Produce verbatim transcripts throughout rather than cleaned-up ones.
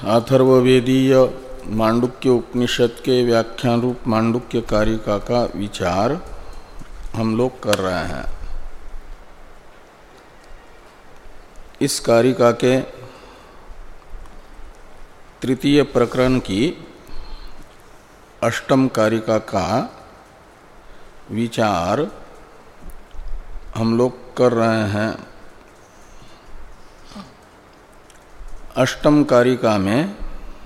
अथर्ववेदीय मांडुक्य उपनिषद के व्याख्यान रूप मांडुक्य कारिका का विचार हम लोग कर रहे हैं। इस कारिका के तृतीय प्रकरण की अष्टम कारिका का विचार हम लोग कर रहे हैं। अष्टम कारिका में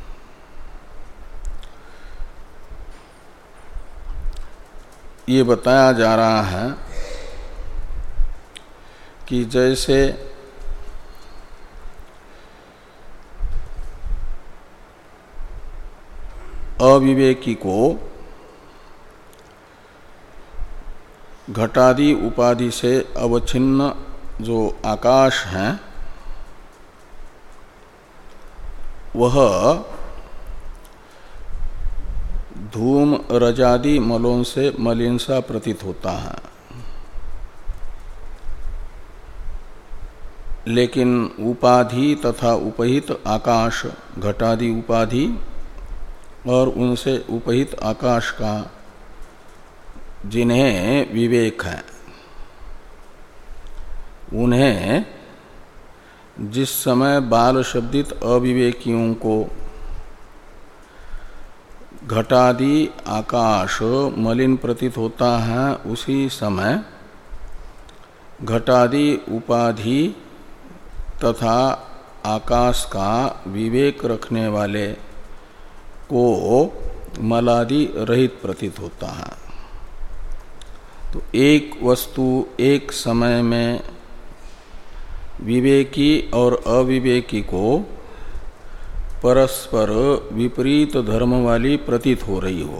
ये बताया जा रहा है कि जैसे अविवेकी को घटादि उपाधि से अवच्छिन्न जो आकाश है वह धूम रजादि मलों से मलिन सा प्रतीत होता है, लेकिन उपाधि तथा उपहित आकाश घटादि उपाधि और उनसे उपहित आकाश का जिन्हें विवेक है उन्हें जिस समय बाल शब्दित अविवेकियों को घटादि आकाश मलिन प्रतीत होता है, उसी समय घटादि उपाधि तथा आकाश का विवेक रखने वाले को मलादि रहित प्रतीत होता है। तो एक वस्तु एक समय में विवेकी और अविवेकी को परस्पर विपरीत धर्म वाली प्रतीत हो रही हो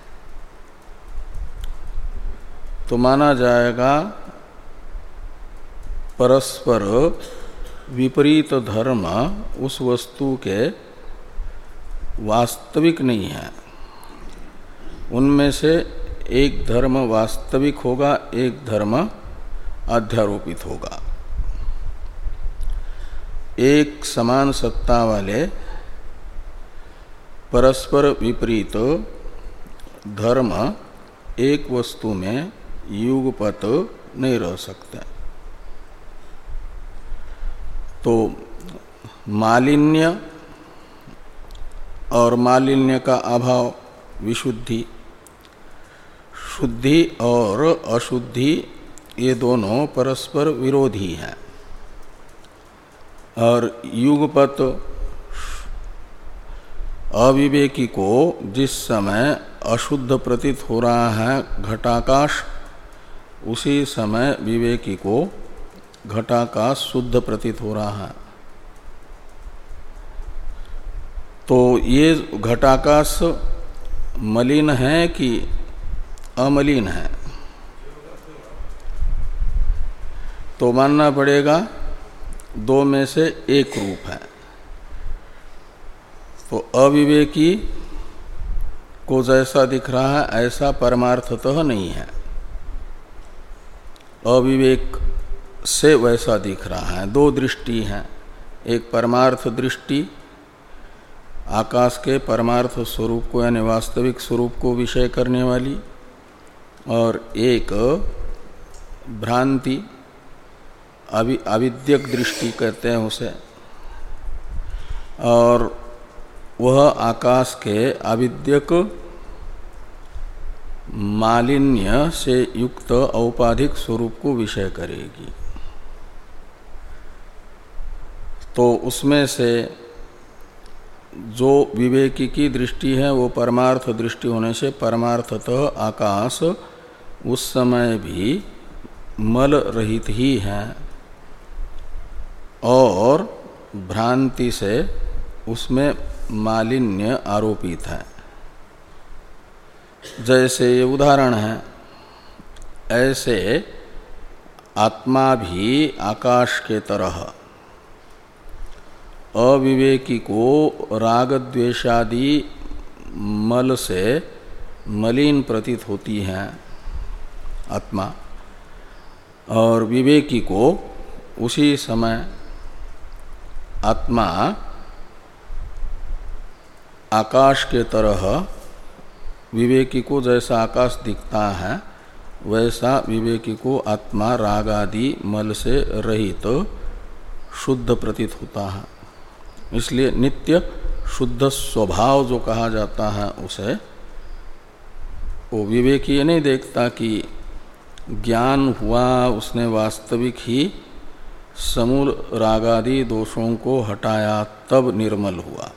तो माना जाएगा परस्पर विपरीत धर्म उस वस्तु के वास्तविक नहीं है। उनमें से एक धर्म वास्तविक होगा, एक धर्म अध्यारोपित होगा। एक समान सत्ता वाले परस्पर विपरीत धर्म एक वस्तु में युगपत नहीं रह सकते। तो मालिन्य और मालिन्य का अभाव विशुद्धि, शुद्धि और अशुद्धि ये दोनों परस्पर विरोधी हैं। और युगपत अविवेकी को जिस समय अशुद्ध प्रतीत हो रहा है घटाकाश, उसी समय विवेकी को घटाकाश शुद्ध प्रतीत हो रहा है। तो ये घटाकाश मलिन है कि अमलिन है, तो मानना पड़ेगा दो में से एक रूप है। तो अविवेकी को जैसा दिख रहा है ऐसा परमार्थतः नहीं है, अविवेक से वैसा दिख रहा है। दो दृष्टि हैं, एक परमार्थ दृष्टि आकाश के परमार्थ स्वरूप को यानी वास्तविक स्वरूप को विषय करने वाली, और एक भ्रांति अविद्यक दृष्टि कहते हैं उसे। और वह आकाश के अविद्यक मालिन्य से युक्त औपाधिक स्वरूप को विषय करेगी। तो उसमें से जो विवेकी की दृष्टि है वो परमार्थ दृष्टि होने से परमार्थतः आकाश उस समय भी मल रहित ही है, और भ्रांति से उसमें मालिन्य आरोपित है। जैसे ये उदाहरण है, ऐसे आत्मा भी आकाश के तरह अविवेकी को राग द्वेषादि मल से मलिन प्रतीत होती है आत्मा, और विवेकी को उसी समय आत्मा आकाश के तरह विवेकी को जैसा आकाश दिखता है वैसा विवेकी को आत्मा राग आदि मल से रहित तो शुद्ध प्रतीत होता है। इसलिए नित्य शुद्ध स्वभाव जो कहा जाता है उसे वो विवेकी ये नहीं देखता कि ज्ञान हुआ उसने वास्तविक ही समूल रागादि दोषों को हटाया तब निर्मल हुआ,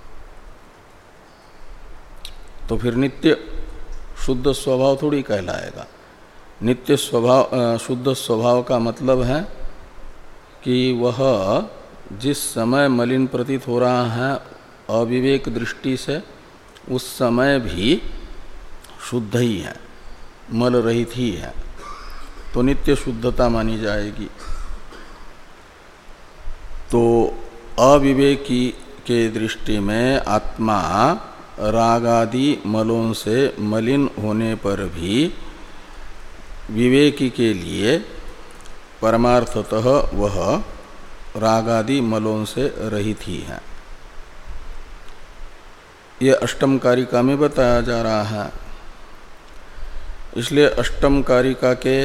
तो फिर नित्य शुद्ध स्वभाव थोड़ी कहलाएगा। नित्य स्वभाव शुद्ध स्वभाव का मतलब है कि वह जिस समय मलिन प्रतीत हो रहा है अविवेक दृष्टि से उस समय भी शुद्ध ही है, मल रहित ही है, तो नित्य शुद्धता मानी जाएगी। तो अविवेकी के दृष्टि में आत्मा रागादि मलों से मलिन होने पर भी विवेकी के लिए परमार्थतः वह रागादि मलों से रहित ही है। ये अष्टम कारिका में बताया जा रहा है। इसलिए अष्टम कारिका के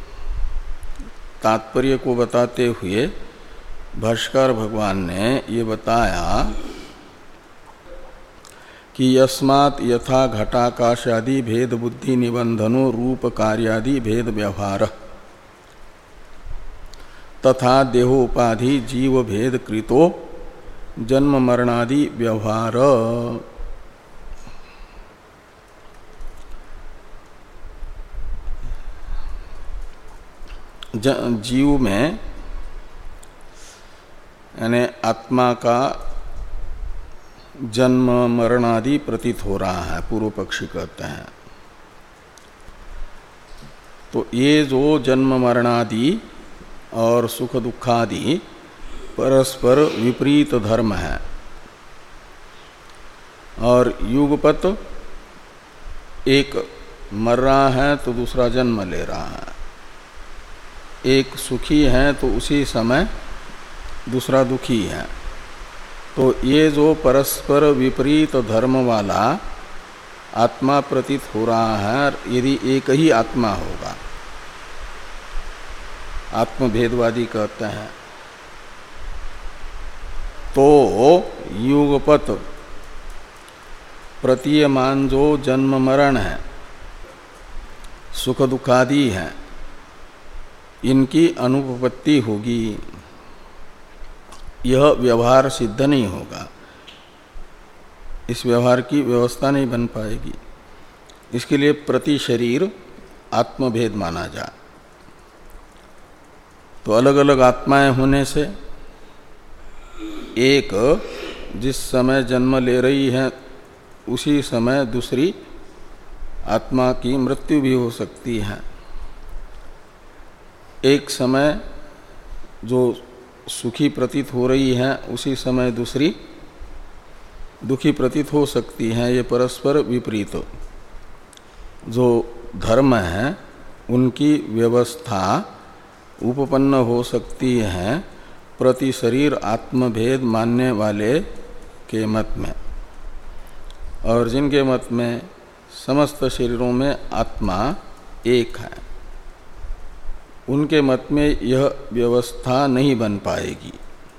तात्पर्य को बताते हुए भाष्यकार भगवान ने ये बताया कि यस्मात् यथा घटाकाशादि भेद बुद्धि निबंधनो रूप कार्यादि भेद व्यवहार तथा देहोपाधि जीव भेद कृतो जन्म मरणादि व्यवहार। जीव में यानी आत्मा का जन्म मरण आदि प्रतीत हो रहा है, पूर्व पक्षी कहते हैं। तो ये जो जन्म मरणादि और सुख दुखादि परस्पर विपरीत धर्म है और युगपत एक मर रहा है तो दूसरा जन्म ले रहा है, एक सुखी है तो उसी समय दूसरा दुखी है। तो ये जो परस्पर विपरीत धर्म वाला आत्मा प्रतीत हो रहा है, यदि एक ही आत्मा होगा, आत्मभेदवादी कहते हैं, तो युगपत प्रतीयमान जो जन्म मरण है, सुख दुखादि है, इनकी अनुपपत्ति होगी। यह व्यवहार सिद्ध नहीं होगा, इस व्यवहार की व्यवस्था नहीं बन पाएगी। इसके लिए प्रति शरीर आत्मभेद माना जाए। तो अलग अलग आत्माएं होने से एक जिस समय जन्म ले रही है उसी समय दूसरी आत्मा की मृत्यु भी हो सकती है। एक समय जो सुखी प्रतीत हो रही है उसी समय दूसरी दुखी प्रतीत हो सकती है। ये परस्पर विपरीत जो धर्म है उनकी व्यवस्था उपपन्न हो सकती है प्रति शरीर आत्मभेद मानने वाले के मत में, और जिनके मत में समस्त शरीरों में आत्मा एक है उनके मत में यह व्यवस्था नहीं बन पाएगी।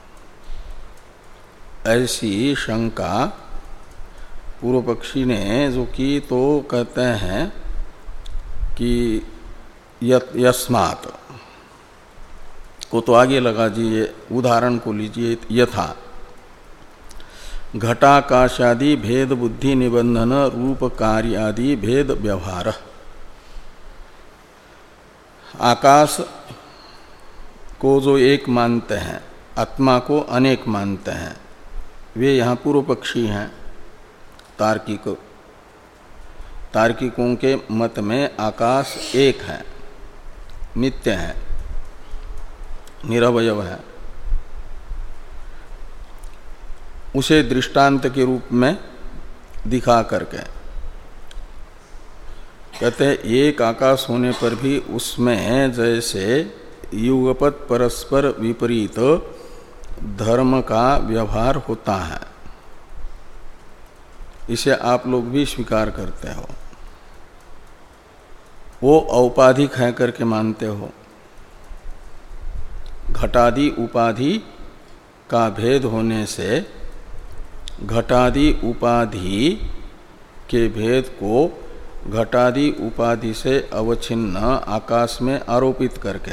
ऐसी शंका पूर्व पक्षी ने जो की, तो कहते हैं कि यस्मात् को तो आगे लगा दीजिए, उदाहरण को लीजिए, यथा घटाकाशादि भेद बुद्धि निबंधन रूप कार्य आदि भेद व्यवहार। आकाश को जो एक मानते हैं, आत्मा को अनेक मानते हैं, वे यहाँ पूर्व पक्षी हैं। तार्किक तार्किकों के मत में आकाश एक है, नित्य है, निरवयव है। उसे दृष्टांत के रूप में दिखा करके कहते हैं एक आकाश होने पर भी उसमें जैसे युगपत परस्पर विपरीत धर्म का व्यवहार होता है, इसे आप लोग भी स्वीकार करते हो, वो औपाधिक है करके मानते हो। घटादि उपाधि का भेद होने से घटादि उपाधि के भेद को घटादि उपाधि से अवच्छिन्न आकाश में आरोपित करके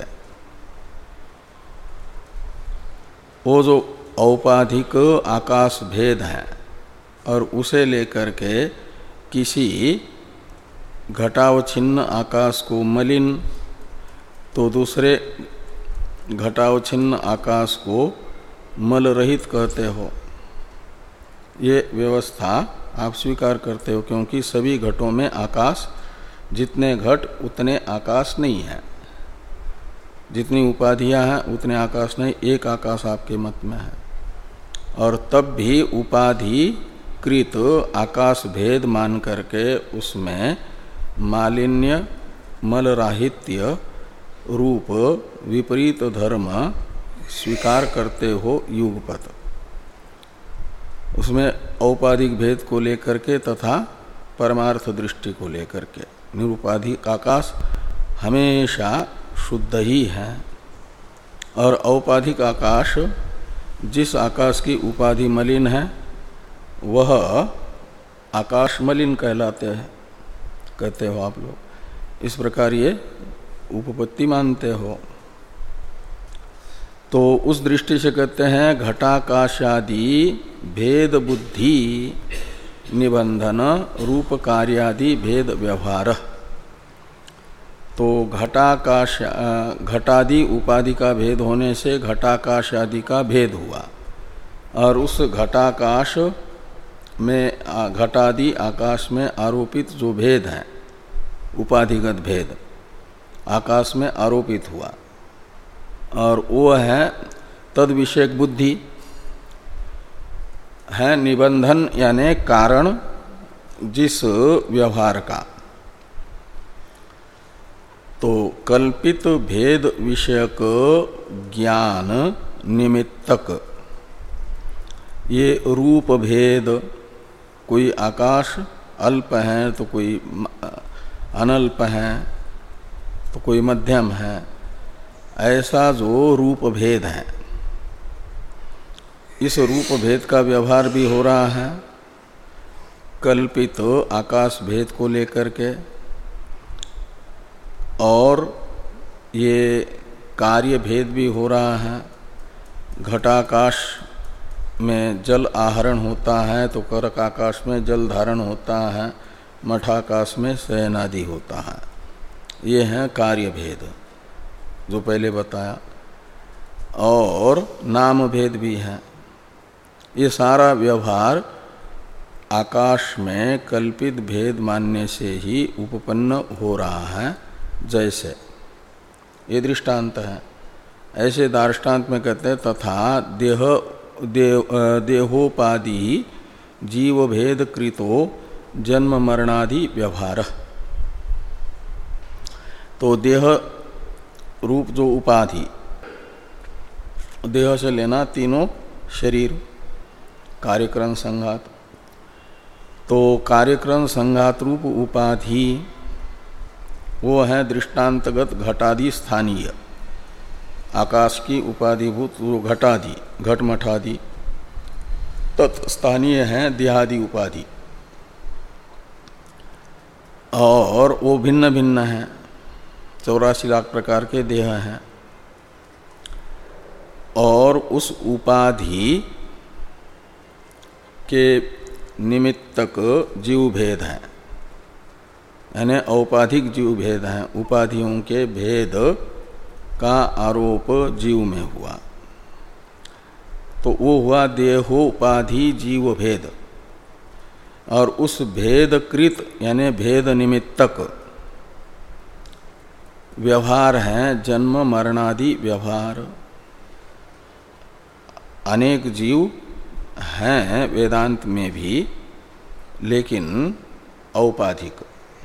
वो जो औपाधिक आकाश भेद है और उसे लेकर के किसी घटावच्छिन्न आकाश को मलिन तो दूसरे घटावच्छिन्न आकाश को मल रहित कहते हो। ये व्यवस्था आप स्वीकार करते हो, क्योंकि सभी घटों में आकाश, जितने घट उतने आकाश नहीं है, जितनी उपाधियां हैं उतने आकाश नहीं, एक आकाश आपके मत में है। और तब भी उपाधि कृत आकाश भेद मान करके उसमें मालिन्य मलराहित्य रूप विपरीत धर्म स्वीकार करते हो युगपत। उसमें औपाधिक भेद को लेकर के तथा परमार्थ दृष्टि को लेकर के निरुपाधिक आकाश हमेशा शुद्ध ही है। और औपाधिक आकाश, जिस आकाश की उपाधि मलिन है वह आकाश मलिन कहलाते हैं, कहते हो आप लोग। इस प्रकार ये उपपत्ति मानते हो। तो उस दृष्टि से कहते हैं घटाकाशादि भेद बुद्धि निबंधन रूप कार्यादि भेद व्यवहार। तो घटाकाश घटादि उपाधि का भेद होने से घटाकाश आदि का भेद हुआ, और उस घटाकाश में घटादि आकाश में आरोपित जो भेद है उपाधिगत भेद आकाश में आरोपित हुआ, और वो है तद विषयक बुद्धि है निबंधन यानी कारण जिस व्यवहार का। तो कल्पित भेद विषयक ज्ञान निमित्तक ये रूप भेद, कोई आकाश अल्प है तो कोई अनल्प है तो कोई मध्यम है, ऐसा जो रूप भेद है, इस रूप भेद का व्यवहार भी हो रहा है कल्पित आकाश भेद को लेकर के। और ये कार्य भेद भी हो रहा है। घटाकाश में जल आहरण होता है तो करक आकाश में जल धारण होता है, मठाकाश में शयनादि होता है। ये है कार्य भेद जो पहले बताया। और नाम भेद भी है। ये सारा व्यवहार आकाश में कल्पित भेद मानने से ही उपपन्न हो रहा है। जैसे ये दृष्टांत है, ऐसे दार्ष्टान्त में कहते हैं तथा देह देव, देहोपाधि जीव भेद कृतो जन्म मरणादि व्यवहार। तो देह रूप जो उपाधि, देह से लेना तीनों शरीर, कार्यक्रम संघात। तो कार्यक्रम संघात रूप उपाधि वो है दृष्टांतगत घटादि स्थानीय, आकाश की उपाधिभूत वो घटादि घटमठादि, तत्स्थानीय है देहादि उपाधि, और वो भिन्न भिन्न है, चौरासी लाख प्रकार के देह हैं। और उस उपाधि के निमित्तक जीव भेद हैं, यानी औपाधिक जीव भेद हैं। उपाधियों के भेद का आरोप जीव में हुआ तो वो हुआ देहोपाधि जीव भेद। और उस भेदकृत यानी भेद निमित्तक व्यवहार है जन्म मरणादि व्यवहार। अनेक जीव हैं वेदांत में भी, लेकिन औपाधिक,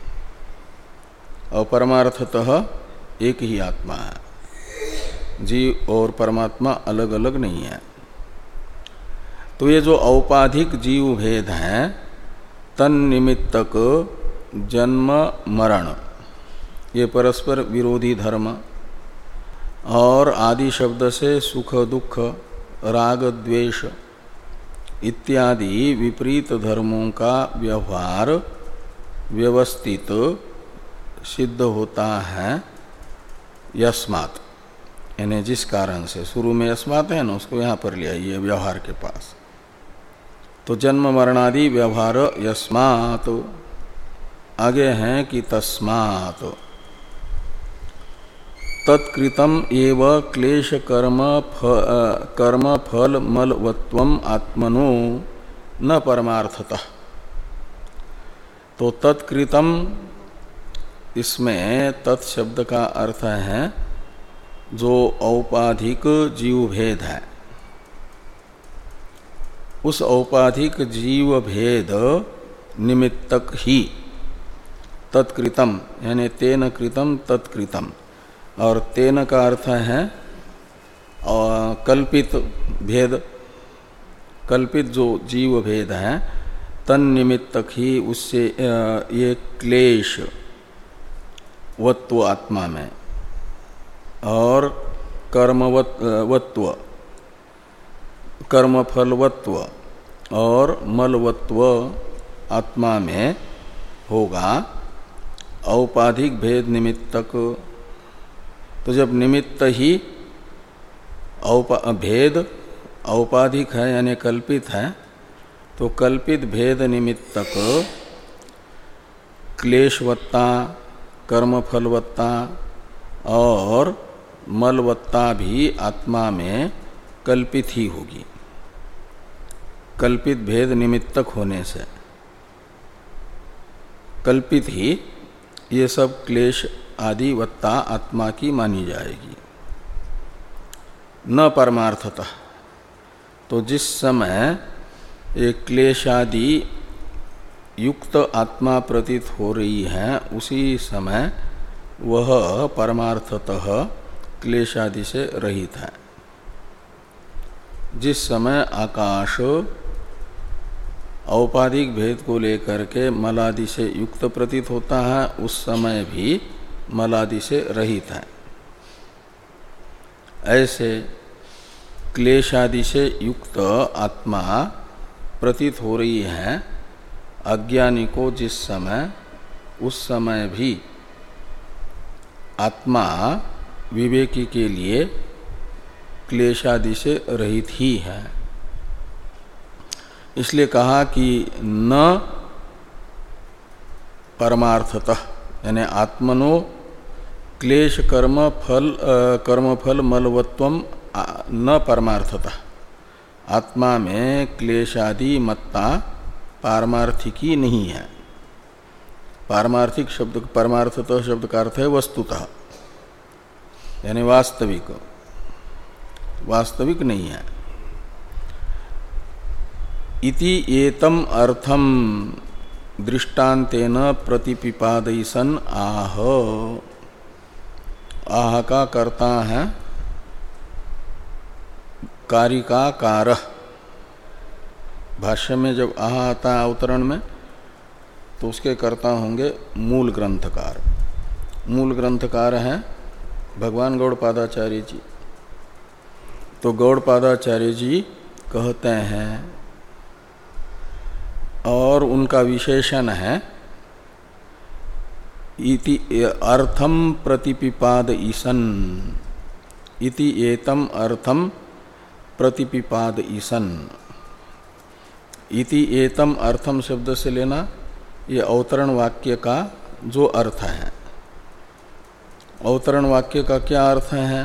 और परमार्थतः एक ही आत्मा है। जीव और परमात्मा अलग अलग नहीं है। तो ये जो औपाधिक जीव भेद हैं तन्निमित्तक जन्म मरण ये परस्पर विरोधी धर्म और आदि शब्द से सुख दुख राग द्वेष इत्यादि विपरीत धर्मों का व्यवहार व्यवस्थित सिद्ध होता है यस्मात्, यानी जिस कारण से। शुरू में यस्मात् है ना, उसको यहाँ पर ले आइए व्यवहार के पास। तो जन्म मरणादि व्यवहार यस्मात्, आगे हैं कि तस्मात् तत्कृतम एव क्लेश कर्म फ, कर्म फल मलवत्वम आत्मनो न परमार्थतः। तो तत्कृतम, इसमें तत् शब्द का अर्थ है जो औपाधिक जीव भेद है, उस औपाधिक जीव भेद निमित्तक ही तत्कृतम, यानी तेन कृतम तत्कृतम। और तेन का अर्थ है कल्पित भेद, कल्पित जो जीव भेद है तन निमित्तक ही उससे ये क्लेश वत्व आत्मा में और कर्मवत्व कर्मफलवत्व और मलवत्व आत्मा में होगा औपाधिक भेद निमित्तक। तो जब निमित्त ही औपा भेद औपाधिक है यानी कल्पित है, तो कल्पित भेद निमित्तक क्लेशवत्ता कर्मफलवत्ता और मलवत्ता भी आत्मा में कल्पित ही होगी, कल्पित भेद निमित्तक होने से कल्पित ही ये सब क्लेश आदि वत्ता आत्मा की मानी जाएगी, न परमार्थतः। तो जिस समय एक क्लेश आदि युक्त आत्मा प्रतीत हो रही है, उसी समय वह परमार्थतः क्लेश आदि से रहित है। जिस समय आकाश औपाधिक भेद को लेकर के मलादि से युक्त प्रतीत होता है, उस समय भी मलादि से रहित है। ऐसे क्लेशादि से युक्त आत्मा प्रतीत हो रही है अज्ञानी को जिस समय, उस समय भी आत्मा विवेकी के लिए क्लेशादि से रहित ही है। इसलिए कहा कि न परमार्थतः, यानी आत्मनो क्लेश कर्म फल कर्मफल मलवत्वम न परमार्थतः, आत्मा में क्लेशादि मत्ता पारमार्थिकी नहीं है। पारमार्थिक शब्द परमार्थतः शब्द का अर्थ है वस्तुतः, यानी वास्तविक, वास्तविक नहीं है। इति एतम अर्थम दृष्टांतेन प्रतिपिपादयिसन आह। आह का कर्ता है कारिका कारः। भाष्य में जब आह आता है अवतरण में, तो उसके कर्ता होंगे मूल ग्रंथकार। मूल ग्रंथकार हैं भगवान गौड़पादाचार्य जी। तो गौड़पादाचार्य जी कहते हैं, और उनका विशेषण है इति अर्थम प्रतिपिपाद ईसन, इति एतम अर्थम प्रतिपिपाद ईसन। इति एतम अर्थम शब्द से लेना ये अवतरण वाक्य का जो अर्थ है। अवतरण वाक्य का क्या अर्थ है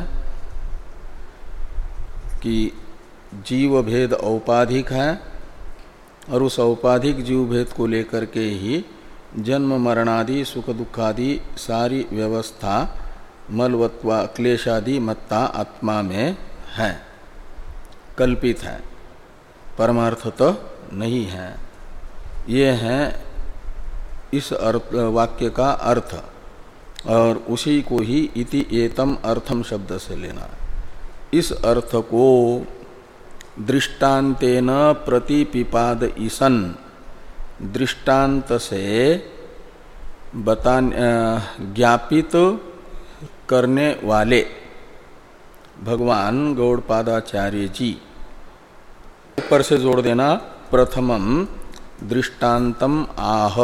कि जीव भेद औपाधिक है और उस औपाधिक जीव भेद को लेकर के ही जन्म मरणादि सुख दुखादि सारी व्यवस्था मलवत्वा क्लेशादि मत्ता आत्मा में है, कल्पित है, परमार्थतः नहीं है। ये है इस अर्थ वाक्य का अर्थ, और उसी को ही इति एतम अर्थम शब्द से लेना। इस अर्थ को दृष्टांतेन प्रतिपिपाद ईसन, दृष्टांत से बता ज्ञापित करने वाले भगवान गौड़पादाचार्य जी, ऊपर से जोड़ देना प्रथमम दृष्टांतम आह।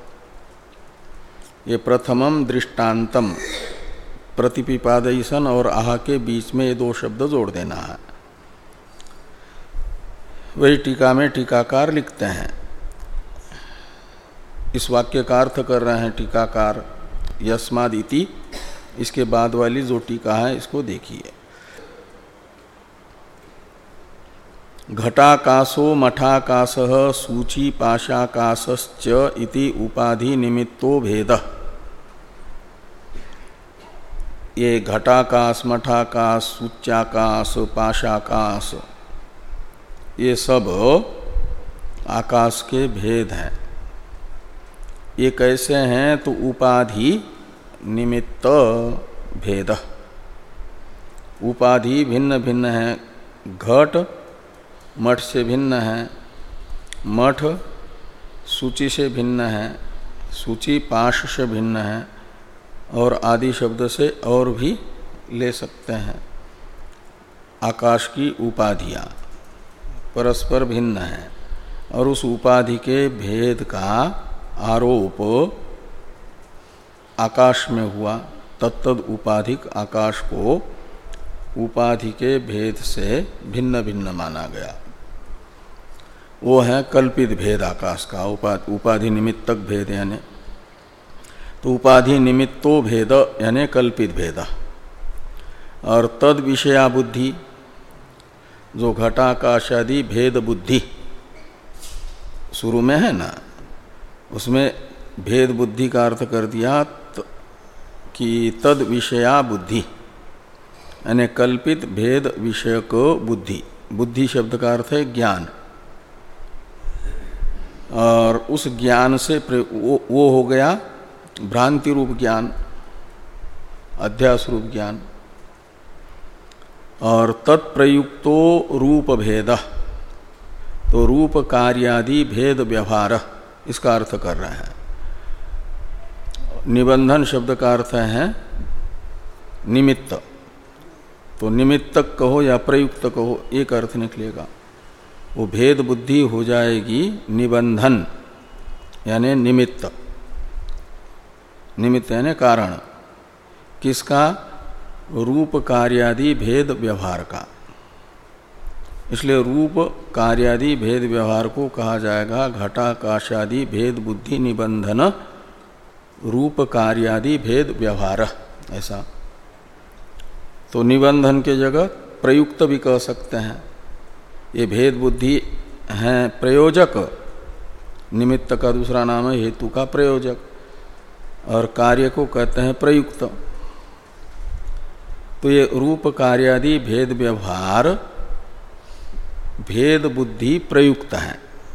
ये प्रथमम दृष्टांतम प्रतिपिपादयसन और आह के बीच में ये दो शब्द जोड़ देना है। वही टीका में टीकाकार लिखते हैं। इस वाक्य का अर्थ कर रहे हैं टीकाकार यस्माद् इति। इसके बाद वाली जो टीका है इसको देखिए। घटाकाशो मठाकाशः सूची पाशाकाशश्च इति उपाधि निमित्तो भेदः। ये घटाकाश, मठाकाश, सूच्याकाश, पाशाकाश ये सब आकाश के भेद हैं। ये कैसे हैं? तो उपाधि निमित्त भेद। उपाधि भिन्न भिन्न है। घट मठ से भिन्न है, मठ सूची से भिन्न है, सूची पाश से भिन्न है, और आदि शब्द से और भी ले सकते हैं। आकाश की उपाधियाँ परस्पर भिन्न हैं और उस उपाधि के भेद का आरोप आकाश में हुआ। तत्तद उपाधिक आकाश को उपाधि के भेद से भिन्न भिन्न माना गया। वो है कल्पित भेद आकाश का, उपाधि निमित्तक भेद यानी। तो उपाधि निमित्तो भेद यानी कल्पित भेद। और तद विषया बुद्धि जो घटाकाशादि भेद बुद्धि शुरू में है ना, उसमें भेद बुद्धि का अर्थ कर दिया कि तद विषया बुद्धि यानी कल्पित भेद विषय को बुद्धि। बुद्धि शब्द का अर्थ है ज्ञान। और उस ज्ञान से वो, वो हो गया भ्रांति रूप ज्ञान, अध्यास रूप ज्ञान। और तत्प्रयुक्तो रूप भेद, तो रूप कार्यादि भेद व्यवहार, इसका अर्थ कर रहे हैं। निबंधन शब्द का अर्थ है निमित्त। तो निमित्तक कहो या प्रयुक्त कहो, एक अर्थ निकलेगा। वो भेद बुद्धि हो जाएगी निबंधन यानी निमित्त। निमित्त यानी कारण किसका? रूप कार्यादि भेद व्यवहार का। इसलिए रूप कार्यादि भेद व्यवहार को कहा जाएगा घटाकाशादि भेद बुद्धि निबंधन रूप कार्यादि भेद व्यवहार। ऐसा तो निबंधन के जगह प्रयुक्त भी कह सकते हैं। ये भेद बुद्धि हैं प्रयोजक, निमित्त का दूसरा नाम है हेतु का प्रयोजक, और कार्य को कहते हैं प्रयुक्त। तो ये रूप कार्यादि भेद व्यवहार भेद बुद्धि प्रयुक्त है।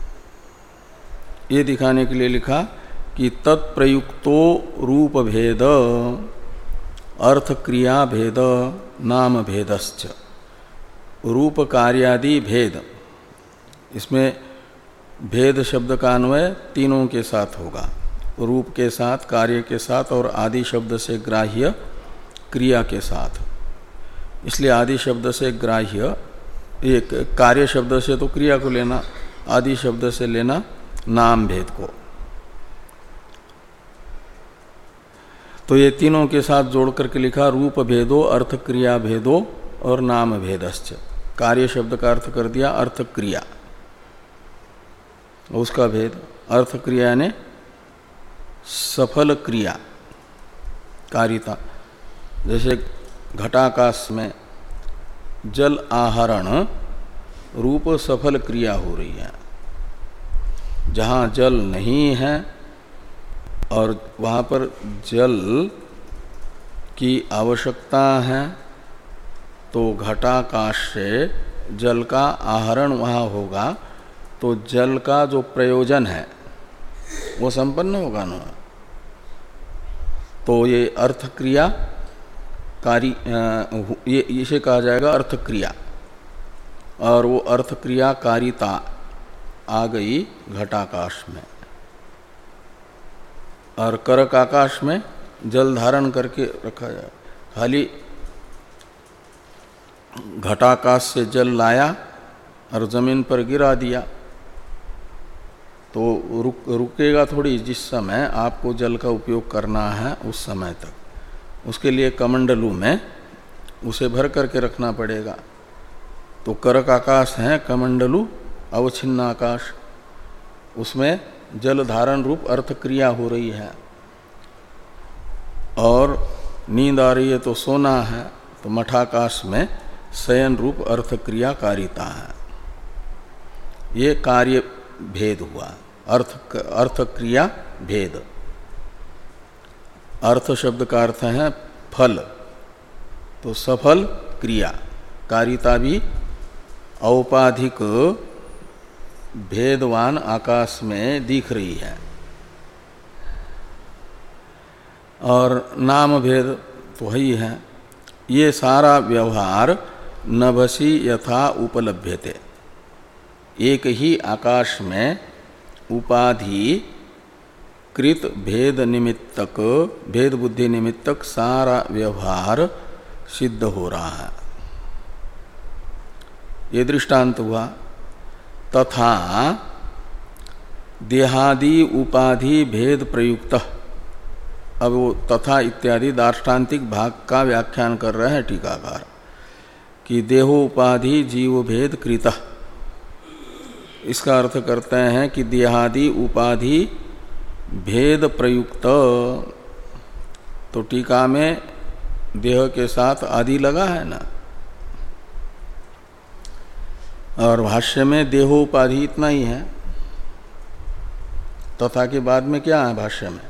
ये दिखाने के लिए लिखा कि तत्प्रयुक्तो रूप भेद अर्थ क्रिया भेद नाम भेदश्च। रूप कार्यादि भेद, इसमें भेद शब्द का अन्वय तीनों के साथ होगा। रूप के साथ, कार्य के साथ और आदि शब्द से ग्राह्य क्रिया के साथ। इसलिए आदि शब्द से ग्राह्य, एक कार्य शब्द से तो क्रिया को लेना, आदि शब्द से लेना नाम भेद को। तो ये तीनों के साथ जोड़ करके लिखा रूप भेदो अर्थ क्रिया भेदो और नाम भेदश्च। कार्य शब्द का अर्थ कर दिया अर्थ क्रिया, उसका भेद। अर्थ क्रिया ने सफल क्रिया, कारिता। जैसे घटाकाश में जल आहरण रूप सफल क्रिया हो रही है। जहाँ जल नहीं है और वहाँ पर जल की आवश्यकता है, तो घटाकाश से जल का आहरण वहाँ होगा, तो जल का जो प्रयोजन है वो संपन्न होगा ना। तो ये अर्थ क्रिया कारी, ये इसे कहा जाएगा अर्थ क्रिया। और वो अर्थ क्रिया कारिता आ गई घटाकाश में। और करक आकाश में जल धारण करके रखा जाए। खाली घटाकाश से जल लाया और जमीन पर गिरा दिया तो रुक रुकेगा थोड़ी। जिस समय आपको जल का उपयोग करना है उस समय तक उसके लिए कमंडलू में उसे भर करके रखना पड़ेगा। तो करक आकाश है कमंडलू अवच्छिन्न आकाश, उसमें जल धारण रूप अर्थ क्रिया हो रही है। और नींद आ रही है तो सोना है, तो मठाकाश में शयन रूप अर्थ क्रिया कारिता है। ये कार्य भेद हुआ, अर्थ अर्थ क्रिया भेद। अर्थ शब्द का अर्थ है फल, तो सफल क्रिया कारिता भी औपाधिक भेदवान आकाश में दिख रही है। और नाम भेद तो ही है। ये सारा व्यवहार नभसी यथा उपलभ्यते, एक ही आकाश में उपाधि कृत भेद निमित्तक भेद बुद्धि निमित्तक सारा व्यवहार सिद्ध हो रहा है। ये दृष्टांत हुआ। तथा देहादि उपाधि भेद प्रयुक्त, अब वो तथा इत्यादि दार्ष्टान्तिक भाग का व्याख्यान कर रहे हैं टीकाकार कि देहो उपाधि जीव भेद कृत। इसका अर्थ करते हैं कि देहादि उपाधि भेद प्रयुक्त, तो टीका में देह के साथ आदि लगा है ना, और भाष्य में देहोपाधि इतना ही है। तथा के बाद में क्या है भाष्य में?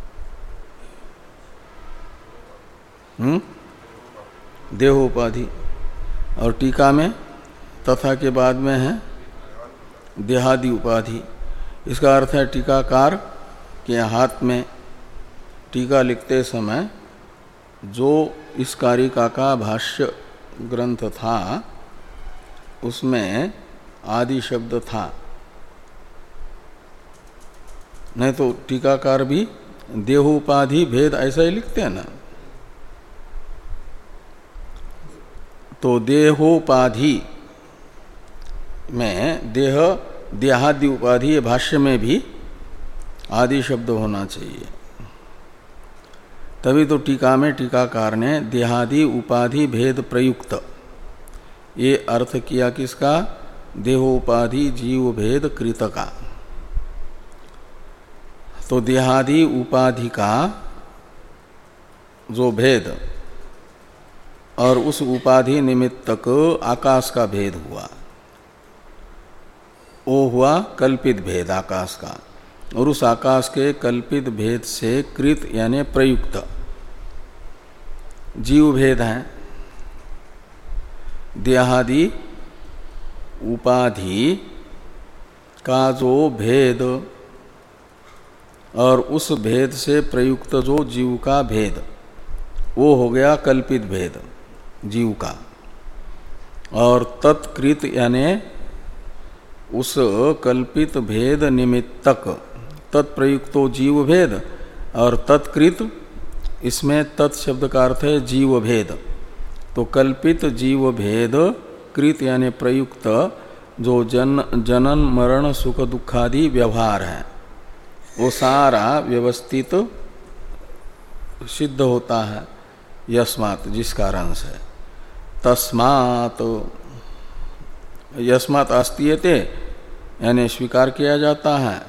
हम्म देहोपाधि। और टीका में तथा के बाद में है देहादि उपाधि। इसका अर्थ है टीकाकार के हाथ में टीका लिखते समय जो इस कारिका का भाष्य ग्रंथ था उसमें आदि शब्द था, नहीं तो टीकाकार भी देहोपाधि भेद ऐसा ही लिखते हैं ना। तो देहोपाधि में देह देहादि उपाधि, भाष्य में भी आदि शब्द होना चाहिए। तभी तो टीका में टीकाकार ने देहादि उपाधि भेद प्रयुक्त ये अर्थ किया किसका? देहोपाधि जीव भेद कृत का। तो देहादि उपाधि का जो भेद और उस उपाधि निमित्तक आकाश का भेद हुआ, वो हुआ कल्पित भेद आकाश का। और उस आकाश के कल्पित भेद से कृत यानी प्रयुक्त जीव भेद हैं। देहादि उपाधि का जो भेद और उस भेद से प्रयुक्त जो जीव का भेद, वो हो गया कल्पित भेद जीव का। और तत्कृत यानी उस कल्पित भेद निमित्तक, तत्प्रयुक्तो जीव भेद और तत्कृत, इसमें तत् शब्द का अर्थ है जीव भेद। तो कल्पित जीव भेद कृत यानी प्रयुक्त जो जन जनन मरण सुख दुखादि व्यवहार है, वो सारा व्यवस्थित सिद्ध होता है यस्मात्, जिस कारण से। तस्मात् यस्मात् आस्तीयते यानी स्वीकार किया जाता है।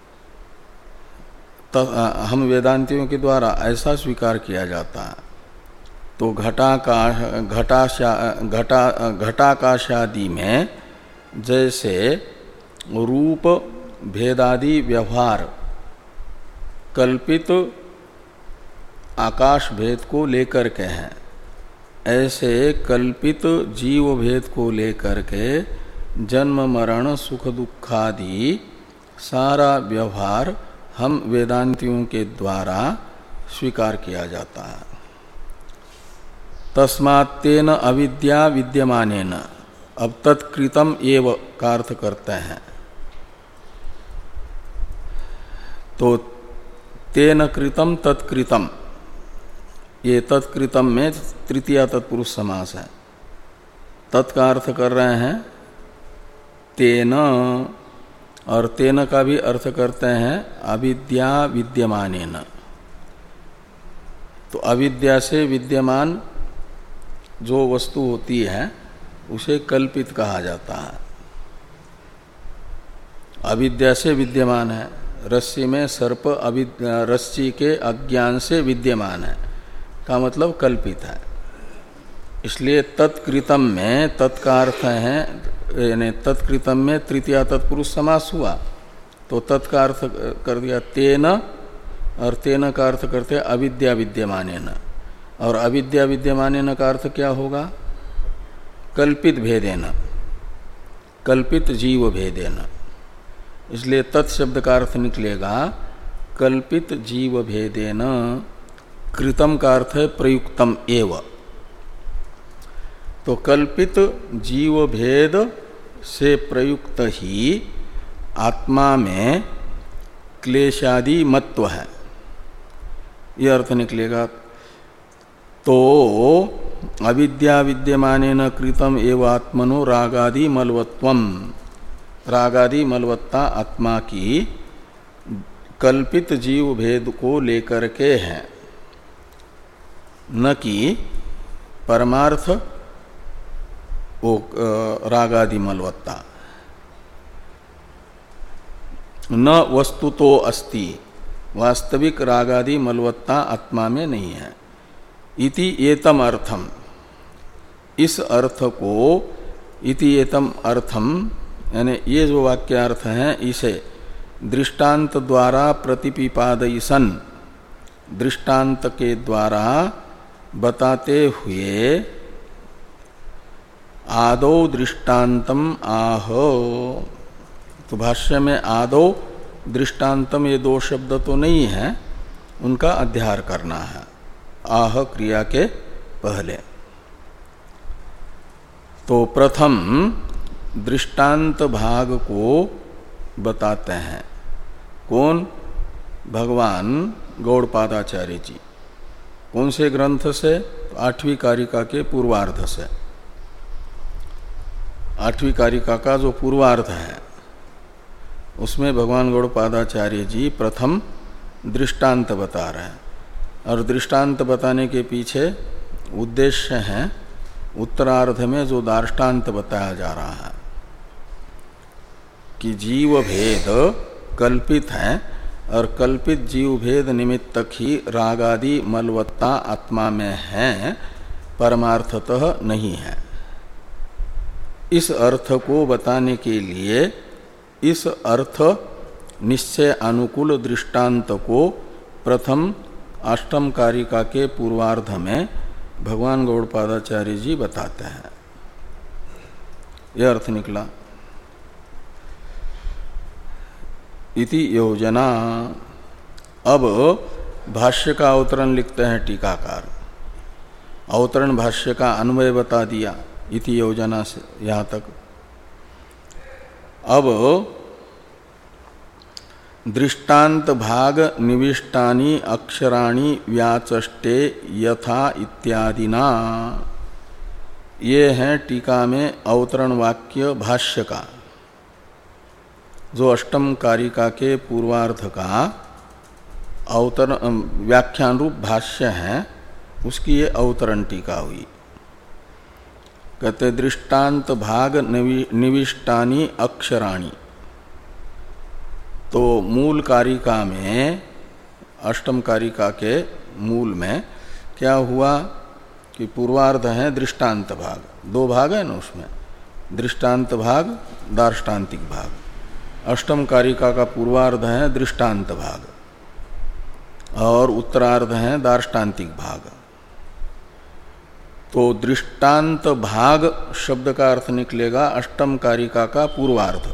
हम वेदांतियों के द्वारा ऐसा स्वीकार किया जाता है। तो घटाकाश घटाशा घटा घटाकाशादि में जैसे रूप भेदादि व्यवहार कल्पित आकाश भेद को लेकर के हैं, ऐसे कल्पित जीव भेद को लेकर के जन्म मरण सुख दुखादि सारा व्यवहार हम वेदांतियों के द्वारा स्वीकार किया जाता है। तस्मात्तेन अविद्या विद्यमानेन, अब तत्कृतम एव का अर्थ करते हैं। तो तेन कृतम तत्कृतम, ये तत्कृतम में तृतीया तत्पुरुष समास है। तत्का अर्थ कर रहे हैं तेन, और तेन का भी अर्थ करते हैं अविद्या विद्यमानेन। तो अविद्या से विद्यमान जो वस्तु होती है उसे कल्पित कहा जाता है। अविद्या से विद्यमान है, रस्सी में सर्प अविद्या, रस्सी के अज्ञान से विद्यमान है का मतलब कल्पित है। इसलिए तत्कृतम में तत्का अर्थ है, यानी तत्कृतम में तृतीया तत्पुरुष समास हुआ, तो तत्का अर्थ कर दिया तेन, और तेन का अर्थ करते अविद्या विद्यमानेन, और अविद्या विद्यमानेन का अर्थ क्या होगा? कल्पित भेदेन, कल्पित जीव भेदेन। इसलिए तत्शब्द का अर्थ निकलेगा कल्पित जीव भेदेन। कृतम का अर्थ है प्रयुक्तम एव, तो कल्पित जीव भेद से प्रयुक्त ही आत्मा में क्लेशादि मत्व है, यह अर्थ निकलेगा। तो अविद्या विद्यमानेन कृतम एव आत्मनो रागादि मलवत्वम, रागादि मलवत्ता आत्मा की कल्पित जीव भेद को लेकर के है, न कि परमार्थ वो रागादि मलवत्ता। न वस्तु तो अस्ति, वास्तविक रागादि मलवत्ता आत्मा में नहीं है। इति एतम अर्थम, इस अर्थ को इति एतम अर्थम, यानी ये जो वाक्यार्थ है इसे दृष्टांत द्वारा प्रतिपिपादयिसन, दृष्टांत के द्वारा बताते हुए आदौ दृष्टांतम आह। तो भाष्य में आदौ दृष्टांतम ये दो शब्द तो नहीं है, उनका अध्यार करना है आह क्रिया के पहले। तो प्रथम दृष्टांत भाग को बताते हैं कौन? भगवान गौड़पादाचार्य जी। कौन से ग्रंथ से? तो आठवीं कारिका के पूर्वार्ध से। आठवीं कारिका का जो पूर्वार्ध है उसमें भगवान गौड़पादाचार्य जी प्रथम दृष्टांत बता रहे हैं, और दृष्टांत बताने के पीछे उद्देश्य है उत्तरार्ध में जो दार्ष्टान्त बताया जा रहा है कि जीव भेद कल्पित है, और कल्पित जीव भेद निमित्तक ही रागादि मलवत्ता आत्मा में है, परमार्थतः नहीं है। इस अर्थ को बताने के लिए इस अर्थ निश्चय अनुकूल दृष्टांत को प्रथम अष्टम कारिका के पूर्वार्ध में भगवान गौड़पादाचार्य जी बताते हैं। यह अर्थ निकला। इति योजना। अब भाष्य का अवतरण लिखते हैं टीकाकार। अवतरण भाष्य का अन्वय बता दिया इति योजना से यहाँ तक। अब दृष्टांत भाग निविष्टानि अक्षराणि व्याचष्टे यथा इत्यादिना, ये हैं टीका में अवतरण वाक्य भाष्य का, जो अष्टम कारिका के पूर्वार्ध का अवतरण व्याख्यान रूप भाष्य है, उसकी ये अवतरण टीका हुई। कहते दृष्टांत भाग निविष्टानि अक्षराणि। तो मूल कारिका में, अष्टम कारिका के मूल में क्या हुआ कि पूर्वार्ध है दृष्टांत भाग, दो भाग है ना उसमें, दृष्टांत भाग दार्ष्टान्तिक भाग। अष्टम कारिका का पूर्वार्ध है दृष्टांत भाग और उत्तरार्ध है दार्ष्टान्तिक भाग। तो दृष्टांत भाग शब्द का अर्थ निकलेगा अष्टम कारिका का पूर्वार्ध,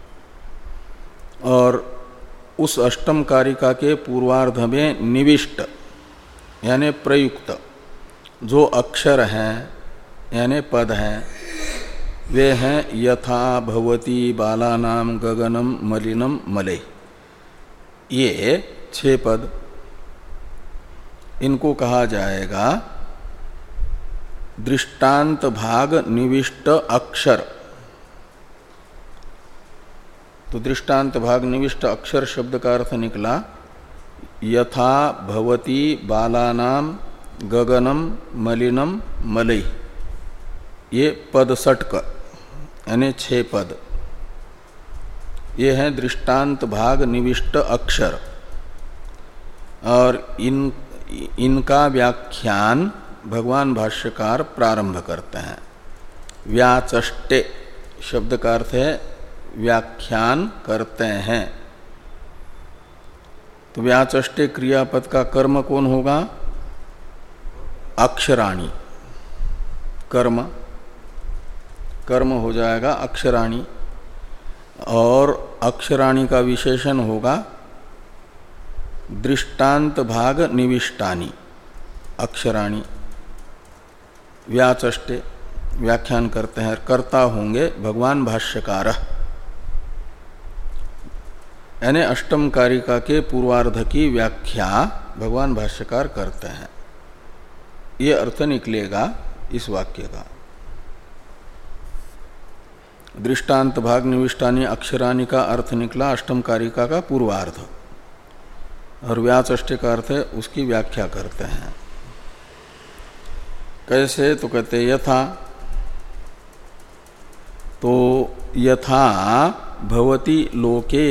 और उस अष्टम कारिका के पूर्वार्ध में निविष्ट यानी प्रयुक्त जो अक्षर हैं यानी पद हैं, वे हैं यथा भवती बालानाम गगनम मलिनम मले। ये छह पद इनको कहा जाएगा दृष्टांत भाग निविष्ट अक्षर। तो दृष्टांत भाग निविष्ट अक्षर शब्द का अर्थ निकला यथा भवती बालानाम गगनम मलिनम मलई। ये पद षटक यानी छह पद, ये है दृष्टांत भाग निविष्ट अक्षर। और इन इनका व्याख्यान भगवान भाष्यकार प्रारंभ करते हैं। व्याचष्टे शब्द का अर्थ है व्याख्यान करते हैं। तो व्याचष्टे क्रियापद का कर्म कौन होगा? अक्षराणि। कर्म कर्म हो जाएगा अक्षराणि, और अक्षराणि का विशेषण होगा दृष्टांत भाग निविष्टानि अक्षराणि। व्याचष्टे व्याख्यान करते हैं, कर्ता होंगे भगवान भाष्यकार, यानी अष्टम कारिका के पूर्वार्ध की व्याख्या भगवान भाष्यकार करते हैं। ये अर्थ निकलेगा इस वाक्य का। दृष्टांत भाग निविष्टानि अक्षराणि का अर्थ निकला अष्टम कारिका का पूर्वार्ध, और व्याचष्टे का अर्थ है उसकी व्याख्या करते हैं। कैसे? तो कहते यथा, तो यथा भवति लोके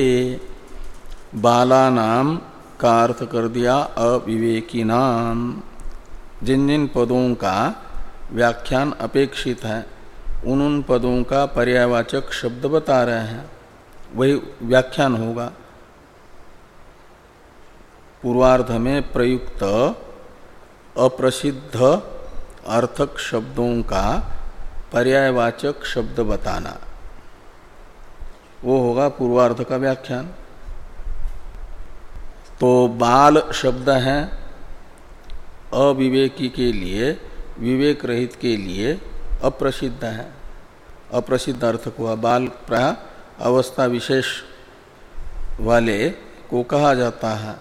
बालानाम का अर्थ कर दिया अविवेकिनाम। जिन जिन पदों का व्याख्यान अपेक्षित है उन उन पदों का पर्यायवाचक शब्द बता रहे हैं, वही व्याख्यान होगा। पूर्वार्ध में प्रयुक्त अप्रसिद्ध अर्थक शब्दों का पर्यायवाचक शब्द बताना, वो होगा पूर्वार्ध का व्याख्यान। तो बाल शब्द है अविवेकी के लिए, विवेक रहित के लिए अप्रसिद्ध है। अप्रसिद्ध अर्थ हुआ बाल, प्राय अवस्था विशेष वाले को कहा जाता है।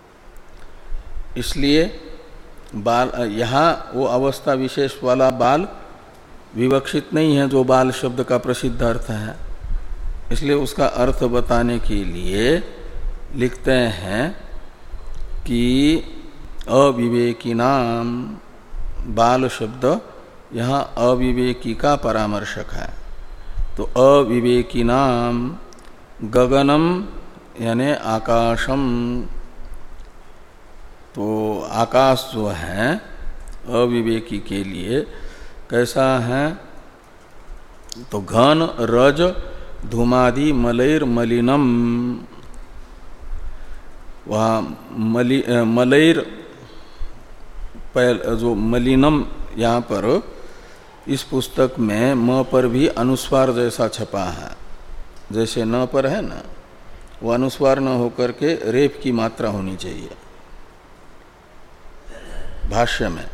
इसलिए बाल, यहाँ वो अवस्था विशेष वाला बाल विवक्षित नहीं है जो बाल शब्द का प्रसिद्ध अर्थ है। इसलिए उसका अर्थ बताने के लिए लिखते हैं कि अविवेकिनाम, बाल शब्द यहाँ अविवेकी का परामर्शक है। तो अविवेकिनाम गगनम यानी आकाशम, तो आकाश जो है अविवेकी के लिए कैसा है? तो घन रज धूमादि मलैर मलिनम, वहाँ मलि मलैर जो मलिनम यहाँ पर इस पुस्तक में म पर भी अनुस्वार जैसा छपा है, जैसे न पर है ना, वो अनुस्वार न होकर के रेफ की मात्रा होनी चाहिए भाष्य में।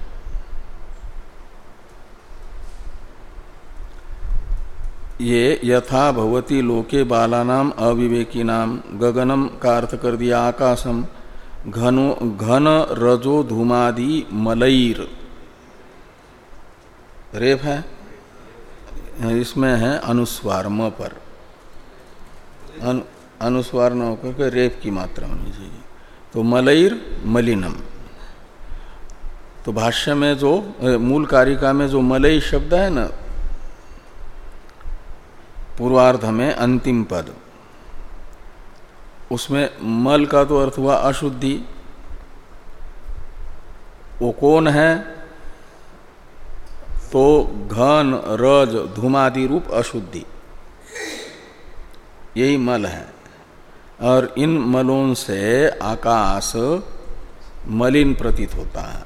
ये यथा भवती लोके बालानाम अविवेकिनाम, गगनम का अर्थ कर दिया आकाशम, घनो घन रजो धूमादि मलैर, रेफ है, इसमें है अनुस्वार म पर, अनु, अनुस्वार न होकर के रेफ की मात्रा होनी चाहिए। तो मलैर मलिनम, तो भाष्य में जो मूल कारिका में जो मलय शब्द है ना पूर्वार्ध में अंतिम पद, उसमें मल का तो अर्थ हुआ अशुद्धि। वो कौन है? तो घन रज धूमादि रूप अशुद्धि, यही मल है। और इन मलों से आकाश मलिन प्रतीत होता है।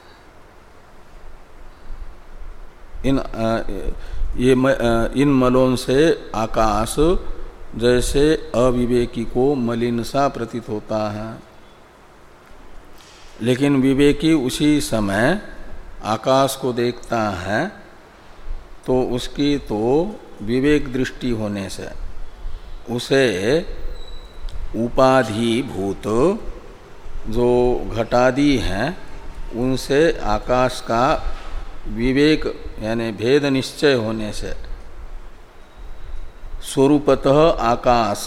इन आ, ये म, आ, इन मलों से आकाश जैसे अविवेकी को मलिन सा प्रतीत होता है, लेकिन विवेकी उसी समय आकाश को देखता है तो उसकी तो विवेक दृष्टि होने से उसे उपाधिभूत जो घटादि हैं उनसे आकाश का विवेक यानी भेद निश्चय होने से स्वरूपतः आकाश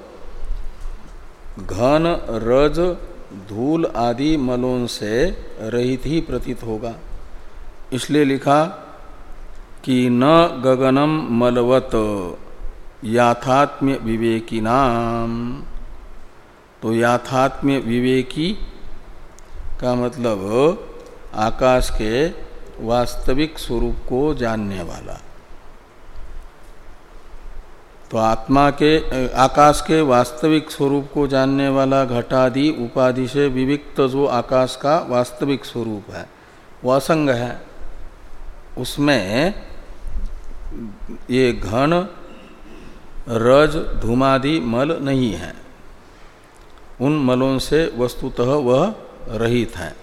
घन रज धूल आदि मलों से रहित ही प्रतीत होगा। इसलिए लिखा कि न गगनम मलवत याथात्म्य विवेकी नाम। तो याथात्म्य विवेकी का मतलब आकाश के वास्तविक स्वरूप को जानने वाला। तो आत्मा के आकाश के वास्तविक स्वरूप को जानने वाला घटादि उपाधि से विविक्त जो आकाश का वास्तविक स्वरूप है वह असंग है। उसमें ये घन रज धूमादि मल नहीं है, उन मलों से वस्तुतः वह रहित है।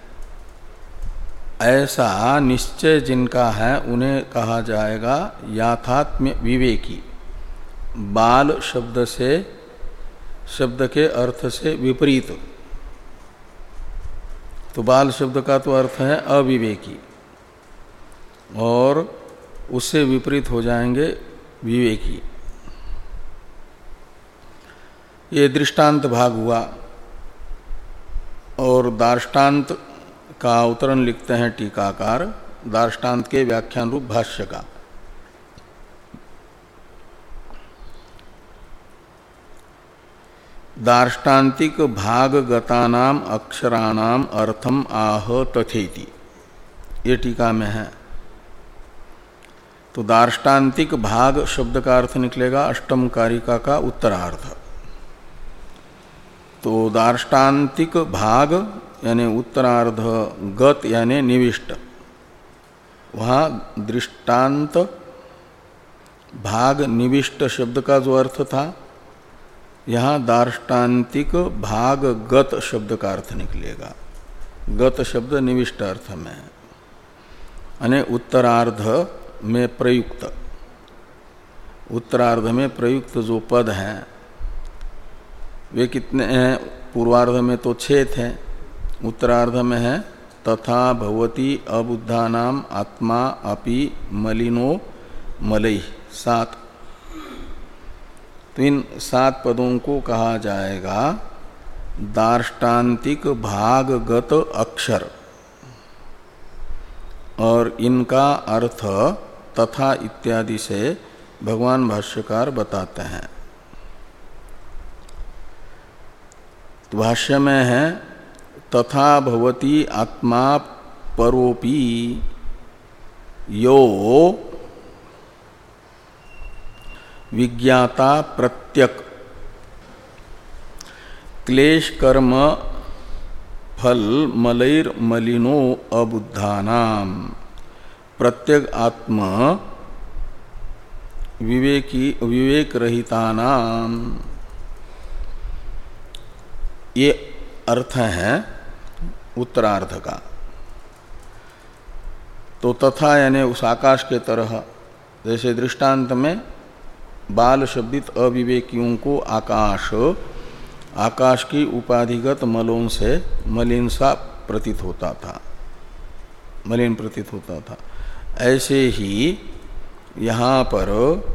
ऐसा निश्चय जिनका है उन्हें कहा जाएगा याथात्म्य विवेकी। बाल शब्द से शब्द के अर्थ से विपरीत। तो बाल शब्द का तो अर्थ है अविवेकी और उससे विपरीत हो जाएंगे विवेकी। ये दृष्टांत भाग हुआ। और दार्ष्टान्त का अवतरण लिखते हैं टीकाकार दार्ष्टान्त के व्याख्यान रूप भाष्य का। दार्ष्टान्तिक भागगतानाम अक्षराणाम अर्थम आह तथेति, ये टीका में है। तो दार्ष्टान्तिक भाग शब्द का अर्थ निकलेगा अष्टम कारिका का उत्तरार्ध। तो दार्ष्टान्तिक भाग यानी उत्तरार्ध गत यानी निविष्ट, वहाँ दृष्टांत भाग निविष्ट शब्द का जो अर्थ था यहाँ दार्ष्टान्तिक भाग गत शब्द का अर्थ निकलेगा। गत शब्द निविष्ट अर्थ में है यानी उत्तरार्ध में प्रयुक्त। उत्तरार्ध में प्रयुक्त जो पद हैं वे कितने हैं? पूर्वार्ध में तो छह थे, उत्तरार्ध में है तथा भवती अबुद्धानाम आत्मा अपि मलिनो मलई, सात। तो इन सात पदों को कहा जाएगा दार्ष्टान्तिक भागगत अक्षर। और इनका अर्थ तथा इत्यादि से भगवान भाष्यकार बताते हैं। तो भाष्य में है तथा भवती आत्मा परोपि यो विज्ञाता प्रत्यक क्लेश कर्म फल मलैर मलिनो अबुद्धानाम प्रत्यक आत्मा विवेकी विवेक रहितानाम, ये अर्थ है उत्तरार्ध का। तो तथा यानी उस आकाश के तरह, जैसे दृष्टांत में बाल शब्दित अविवेकियों को आकाश आकाश की उपाधिगत मलों से मलिन सा प्रतीत होता था, मलिन प्रतीत होता था। ऐसे ही यहाँ पर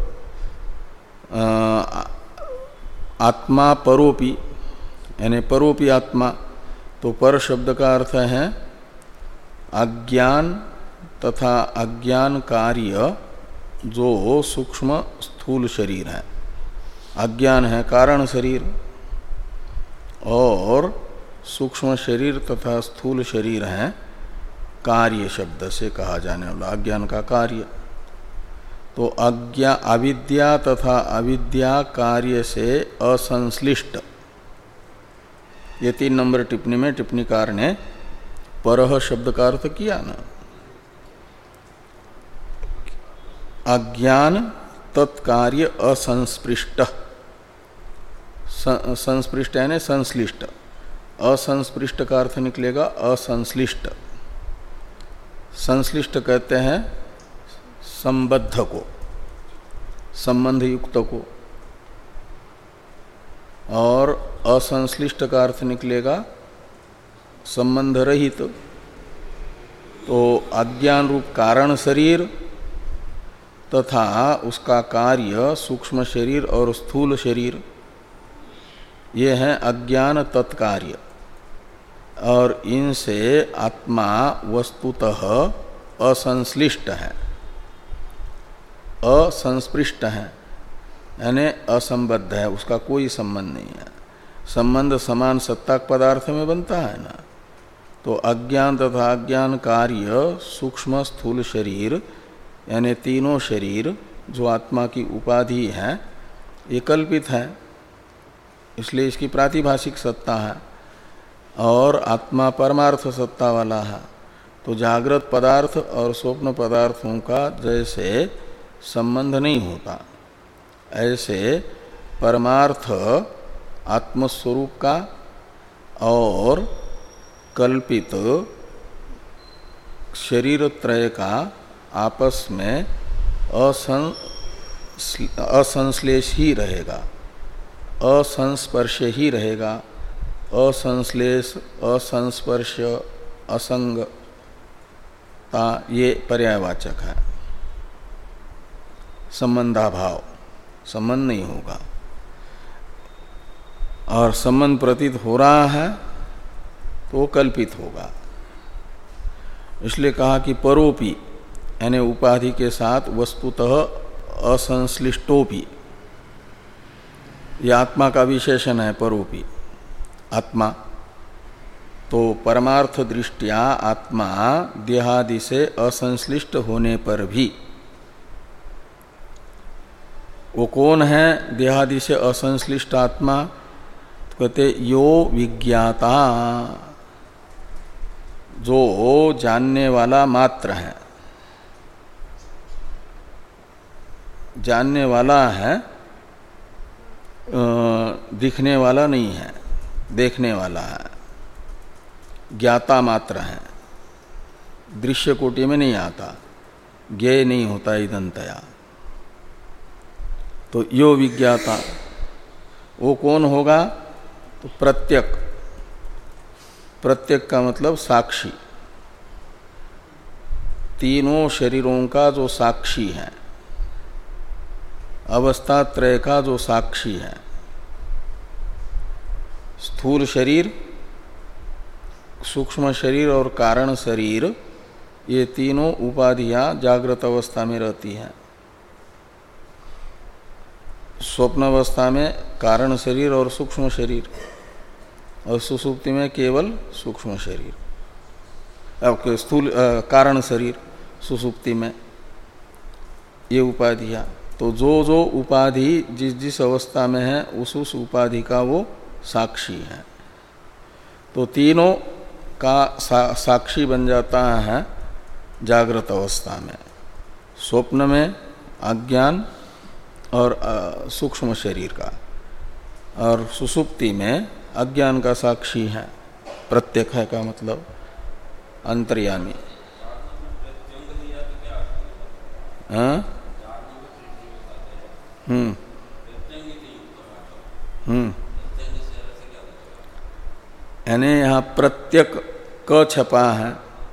आत्मा परोपि यानी परोपि आत्मा, तो पर शब्द का अर्थ है अज्ञान तथा अज्ञान कार्य जो सूक्ष्म स्थूल शरीर है। अज्ञान है कारण शरीर और सूक्ष्म शरीर तथा स्थूल शरीर है कार्य शब्द से कहा जाने वाला अज्ञान का कार्य। तो अज्ञा अविद्या तथा अविद्या कार्य से असंश्लिष्ट, ये तीन नंबर टिप्पणी में टिप्पणीकार ने परह शब्द का अर्थ किया ना। अज्ञान तत्कार्य असंस्पृष्ट, संस्पृष्ट यानी संश्लिष्ट, असंस्पृष्ट का अर्थ निकलेगा असंश्लिष्ट। संश्लिष्ट कहते हैं संबद्ध को, संबंध युक्त को, और असंश्लिष्ट का अर्थ निकलेगा संबंध रहित। तो अज्ञान रूप कारण शरीर तथा उसका कार्य सूक्ष्म शरीर और स्थूल शरीर, ये हैं अज्ञान तत्कार्य, और इनसे आत्मा वस्तुतः असंश्लिष्ट है, असंस्पृष्ट है, यानी असंबद्ध है, उसका कोई संबंध नहीं है। संबंध समान सत्ताक पदार्थ में बनता है ना। तो अज्ञान तथा अज्ञान कार्य सूक्ष्म स्थूल शरीर यानी तीनों शरीर जो आत्मा की उपाधि है ये कल्पित है, इसलिए इसकी प्रातिभाषिक सत्ता है, और आत्मा परमार्थ सत्ता वाला है। तो जागृत पदार्थ और स्वप्न पदार्थों का जैसे संबंध नहीं होता, ऐसे परमार्थ आत्मस्वरूप का और कल्पित शरीर त्रय का आपस में असं असंश्लेष ही रहेगा, असंस्पर्श ही रहेगा। असंश्लेष, असंस्पर्श, असंगता ये पर्यायवाचक है। संबंधाभाव, संबंध नहीं होगा, और संबंध प्रतीत हो रहा है तो कल्पित होगा। इसलिए कहा कि परोपि यानी उपाधि के साथ वस्तुतः असंश्लिष्टोपि, यह आत्मा का विशेषण है। परोपि आत्मा, तो परमार्थ दृष्टिया आत्मा देहादि से असंश्लिष्ट होने पर भी, वो कौन है देहादि से असंश्लिष्ट आत्मा? तो कहते यो विज्ञाता, जो जानने वाला मात्र है, जानने वाला है, दिखने वाला नहीं है, देखने वाला है, ज्ञाता मात्र है, दृश्य कोटि में नहीं आता, ज्ञेय नहीं होता इदंतया। तो यो विज्ञाता, वो कौन होगा? तो प्रत्यक, प्रत्यक का मतलब साक्षी, तीनों शरीरों का जो साक्षी है, अवस्था त्रय का जो साक्षी है। स्थूल शरीर, सूक्ष्म शरीर और कारण शरीर, ये तीनों उपाधियां जागृत अवस्था में रहती हैं। स्वप्न अवस्था में कारण शरीर और सूक्ष्म शरीर, और सुसुप्ति में केवल सूक्ष्म शरीर, अब स्थूल कारण शरीर सुसुप्ति में, ये उपाधियां। तो जो जो उपाधि जिस जिस अवस्था में है उस उस उपाधि का वो साक्षी है। तो तीनों का सा, साक्षी बन जाता है जागृत अवस्था में। स्वप्न में अज्ञान और सूक्ष्म शरीर का, और सुसुप्ति में अज्ञान का साक्षी है, प्रत्यक है का मतलब अंतर्यामी। हाँ? हम्म हम्म यानी यहाँ प्रत्यक क छपा है,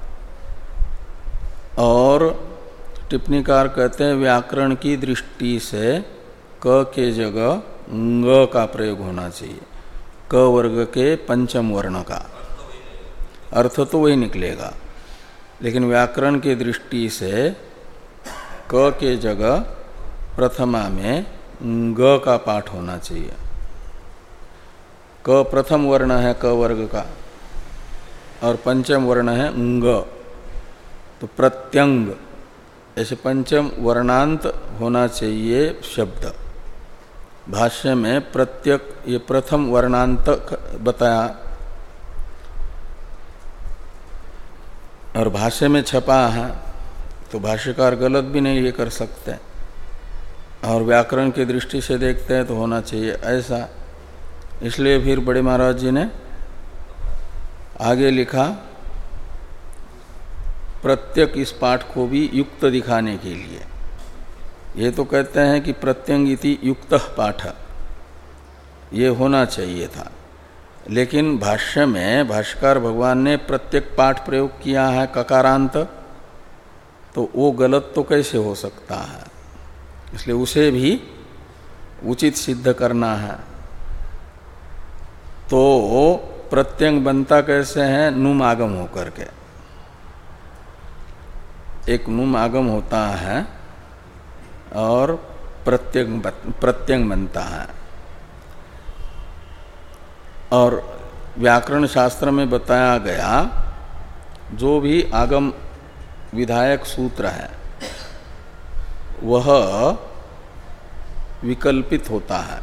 और टिप्पणीकार कहते हैं व्याकरण की दृष्टि से क के जगह ङ का प्रयोग होना चाहिए, क वर्ग के पंचम वर्ण का। अर्थ तो वही निकलेगा, लेकिन व्याकरण की दृष्टि से क के जगह प्रथमा में ग का पाठ होना चाहिए। क प्रथम वर्ण है क वर्ग का, और पंचम वर्ण है ंग, तो प्रत्यंग, ऐसे पंचम वर्णांत होना चाहिए शब्द। भाष्य में प्रत्यक ये प्रथम वर्णांत बताया, और भाष्य में छपा है, तो भाष्यकार गलत भी नहीं ये कर सकते, और व्याकरण की दृष्टि से देखते हैं तो होना चाहिए ऐसा। इसलिए फिर बड़े महाराज जी ने आगे लिखा, प्रत्यक इस पाठ को भी युक्त दिखाने के लिए। ये तो कहते हैं कि प्रत्यंग इति युक्तः पाठ, ये होना चाहिए था, लेकिन भाष्य में भाष्यकार भगवान ने प्रत्येक पाठ प्रयोग किया है ककारांत, तो वो गलत तो कैसे हो सकता है, इसलिए उसे भी उचित सिद्ध करना है। तो प्रत्यंग बनता कैसे है, नुम आगम होकर के। एक नुम आगम होता है और प्रत्यंग प्रत्यंग बनता है। और व्याकरण शास्त्र में बताया गया जो भी आगम विधायक सूत्र है वह विकल्पित होता है,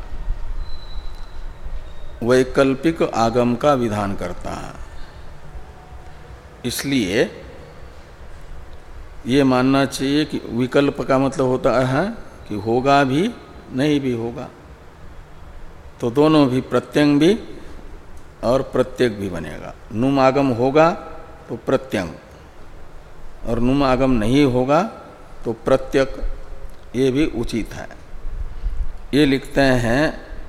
वैकल्पिक आगम का विधान करता है। इसलिए ये मानना चाहिए कि विकल्प का मतलब होता है कि होगा भी नहीं भी होगा, तो दोनों भी प्रत्यंग भी और प्रत्यक भी बनेगा। नुम आगम होगा तो प्रत्यंग, और नुम आगम नहीं होगा तो प्रत्यक, ये भी उचित है। ये लिखते हैं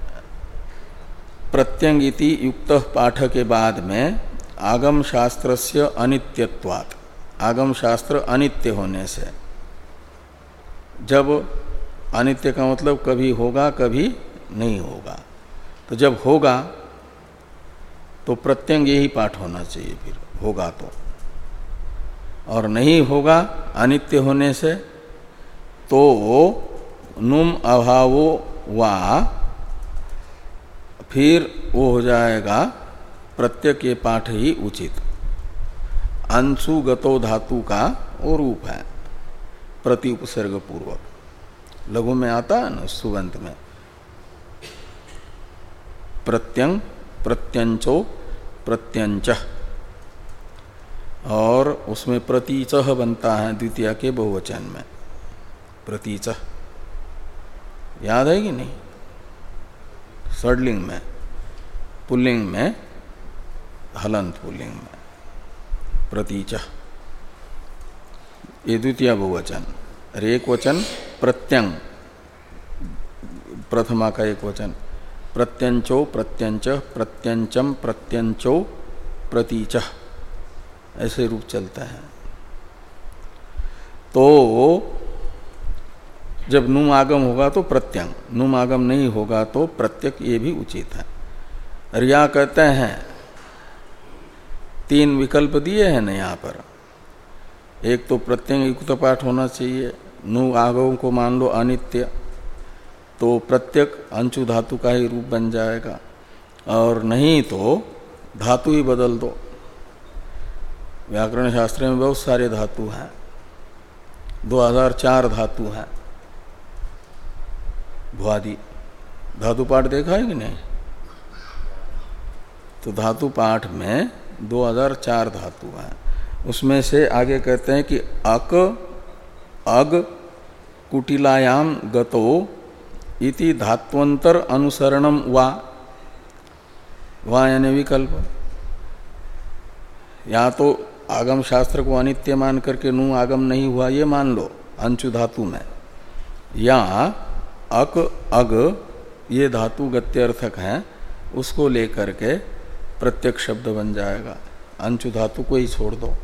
प्रत्यंग इति युक्त पाठ के बाद में आगम शास्त्रस्य अनित्यत्वात्, आगम शास्त्र अनित्य होने से, जब अनित्य का मतलब कभी होगा कभी नहीं होगा, तो जब होगा तो प्रत्यंग यही पाठ होना चाहिए, फिर होगा तो, और नहीं होगा अनित्य होने से तो नुम अभावो वा, फिर वो हो जाएगा प्रत्यक ये पाठ ही उचित। अंशु गतो धातु का वो रूप है प्रति उपसर्ग पूर्वक, लघु में आता है ना सुबंत में, प्रत्यंग प्रत्यंचो प्रत्यंचः, और उसमें प्रतीचः बनता है द्वितीय के बहुवचन में, प्रतीचः याद है कि नहीं, षड्लिंग में, पुल्लिंग में, हलंत पुल्लिंग में प्रतीचः, ये द्वितीय बहुवचन। और एक वचन प्रत्यंग, प्रथमा का एक वचन, प्रत्यंचो प्रत्यंच प्रत्यंचम प्रत्यंचो प्रतीचः, ऐसे रूप चलता है। तो जब नुम आगम होगा तो प्रत्यंग, नुम आगम नहीं होगा तो प्रत्यक, ये भी उचित है। और यहाँ कहते हैं तीन विकल्प दिए हैं ना यहाँ पर, एक तो प्रत्यंग युक्त पाठ होना चाहिए, नु आगम को मान लो अनित्य, तो प्रत्यक अंशु धातु का ही रूप बन जाएगा, और नहीं तो धातु ही बदल दो। व्याकरण शास्त्र में बहुत सारे धातु हैं, दो हजार चार धातु हैं। भुआदि धातु पाठ देखा है कि नहीं, तो धातु पाठ में दो हजार चार धातु हैं। उसमें से आगे कहते हैं कि अक अग कुटिलायाम गतो इति धात्वंतर अनुसरणम वा, वा यानी विकल्प, या तो आगम शास्त्र को अनित्य मान करके नु आगम नहीं हुआ ये मान लो अंशु धातु में, या अक अग ये धातु गत्यर्थक हैं उसको लेकर के प्रत्यक्ष शब्द बन जाएगा, अंशु धातु को ही छोड़ दो।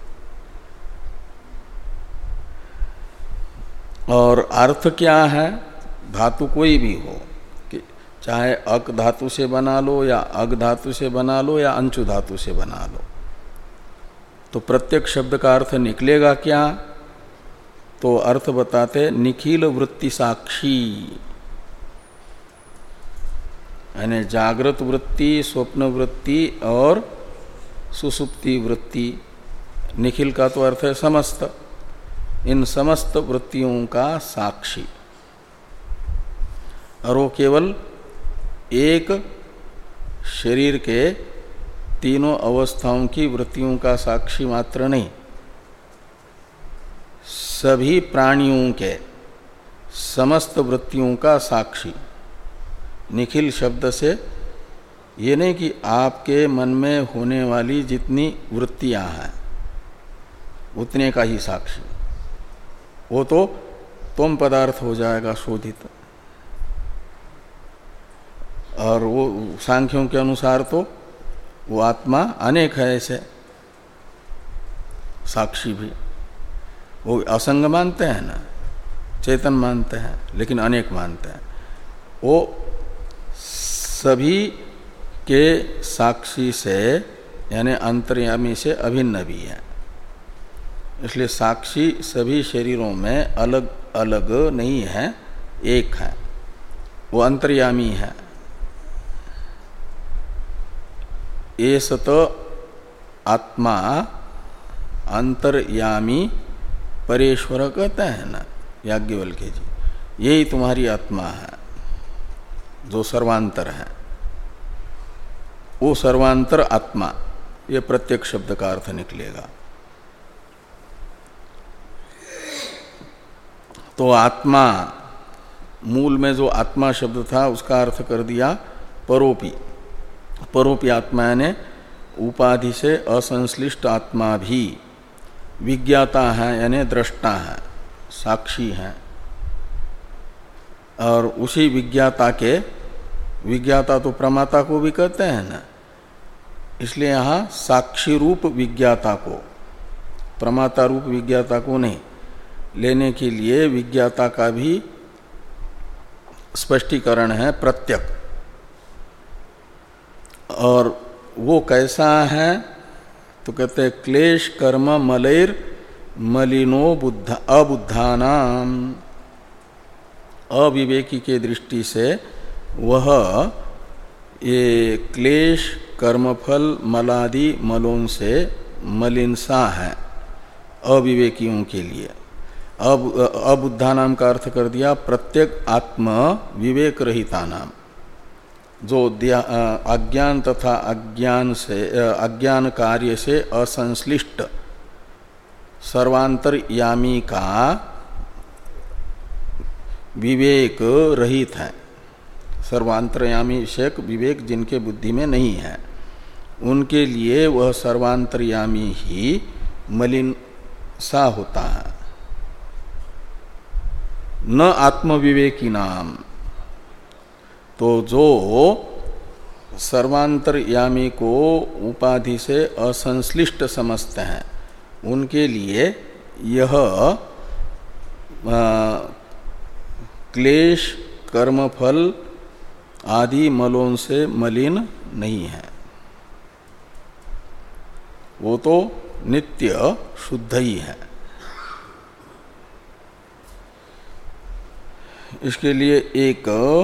और अर्थ क्या है, धातु कोई भी हो, कि चाहे अक धातु से बना लो या अग धातु से बना लो या अंशु धातु से बना लो, तो प्रत्येक शब्द का अर्थ निकलेगा क्या, तो अर्थ बताते निखिल वृत्ति साक्षी, यानी जागृत वृत्ति, स्वप्न वृत्ति और सुसुप्ति वृत्ति। निखिल का तो अर्थ है समस्त, इन समस्त वृत्तियों का साक्षी, और वो केवल एक शरीर के तीनों अवस्थाओं की वृत्तियों का साक्षी मात्र नहीं, सभी प्राणियों के समस्त वृत्तियों का साक्षी। निखिल शब्द से ये नहीं कि आपके मन में होने वाली जितनी वृत्तियां हैं उतने का ही साक्षी, वो तो तुम पदार्थ हो जाएगा शोधित। और वो सांख्यों के अनुसार तो वो आत्मा अनेक है ऐसे, साक्षी भी वो असंग मानते हैं ना, चेतन मानते हैं, लेकिन अनेक मानते हैं। वो सभी के साक्षी से यानी अंतर्यामी से अभिन्न भी है। इसलिए साक्षी सभी शरीरों में अलग अलग नहीं है, एक है, वो अंतर्यामी है। एस तो आत्मा अंतर्यामी परेश्वर कहते हैं ना याज्ञवल्क्य जी, यही तुम्हारी आत्मा है जो सर्वांतर है। वो सर्वांतर आत्मा, ये प्रत्येक शब्द का अर्थ निकलेगा। तो आत्मा, मूल में जो आत्मा शब्द था उसका अर्थ कर दिया परोपी। परोपी आत्मा यानी उपाधि से असंश्लिष्ट आत्मा भी विज्ञाता है, यानी दृष्टा है, साक्षी है। और उसी विज्ञाता के, विज्ञाता तो प्रमाता को भी कहते हैं ना, इसलिए यहाँ साक्षी रूप विज्ञाता को, प्रमाता रूप विज्ञाता को नहीं लेने के लिए विज्ञाता का भी स्पष्टीकरण है प्रत्यक। और वो कैसा है तो कहते हैं क्लेश कर्म मलैर मलिनो बुद्ध अबुद्धानाम। अविवेकी के दृष्टि से वह ये क्लेश कर्मफल मलादि मलों से मलिन सा है अविवेकियों के लिए। अब अबुद्धा नाम का अर्थ कर दिया प्रत्येक आत्म विवेक रहिता नाम, जो अज्ञान तथा अज्ञान से अज्ञान कार्य से असंश्लिष्ट सर्वांतरयामी का विवेक रहित है। सर्वांतरयामी विषयक विवेक जिनके बुद्धि में नहीं है, उनके लिए वह सर्वांतरयामी ही मलिन सा होता है। न आत्मविवेकी नाम, तो जो सर्वांतरयामी को उपाधि से असंश्लिष्ट समझते हैं, उनके लिए यह क्लेश कर्मफल आदि मलों से मलिन नहीं है, वो तो नित्य शुद्ध ही है। इसके लिए एक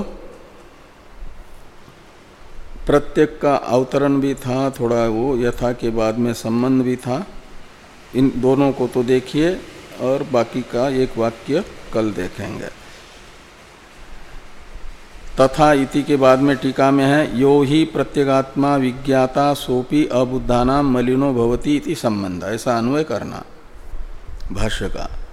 प्रत्येक का अवतरण भी था, थोड़ा वो यथा के बाद में संबंध भी था। इन दोनों को तो देखिए और बाकी का एक वाक्य कल देखेंगे। तथा इति के बाद में टीका में है यो ही प्रत्यगात्मा विज्ञाता सोपि अबुद्धानाम मलिनो भवति इति संबंध, ऐसा अन्वय करना भाष्य का।